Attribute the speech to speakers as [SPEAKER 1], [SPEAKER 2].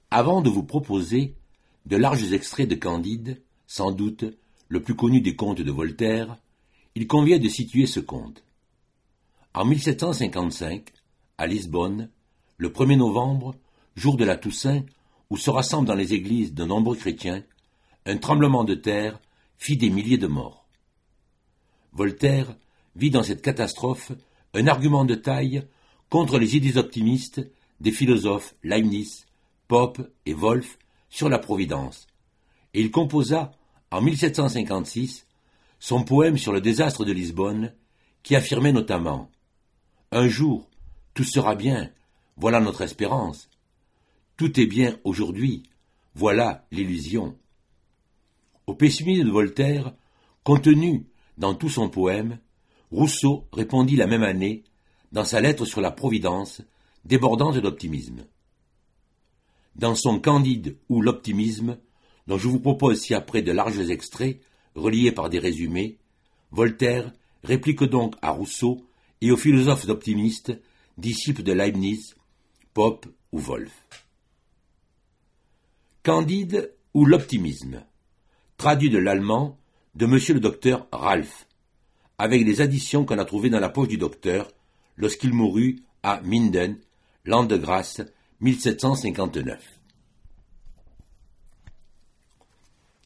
[SPEAKER 1] Avant de vous proposer de larges extraits de Candide, sans doute le plus connu des contes de Voltaire, il convient de situer ce conte. En 1755, à Lisbonne, le 1er novembre, jour de la Toussaint, où se rassemblent dans les églises de nombreux chrétiens, un tremblement de terre fit des milliers de morts. Voltaire vit dans cette catastrophe un argument de taille contre les idées optimistes des philosophes Leibniz, Pope et Wolff sur la Providence, et il composa, en 1756, son poème sur le désastre de Lisbonne, qui affirmait notamment « Un jour, tout sera bien, voilà notre espérance. Tout est bien aujourd'hui, voilà l'illusion. » Au pessimisme de Voltaire, contenu dans tout son poème, Rousseau répondit la même année, dans sa lettre sur la Providence, débordante d'optimisme. Dans son Candide ou l'optimisme, dont je vous propose ci-après de larges extraits, reliés par des résumés, Voltaire réplique donc à Rousseau et aux philosophes optimistes, disciples de Leibniz, Pope ou Wolff. Candide ou l'optimisme, traduit de l'allemand de monsieur le docteur Ralph, avec les additions qu'on a trouvées dans la poche du docteur lorsqu'il mourut à Minden, l'an de grâce 1759.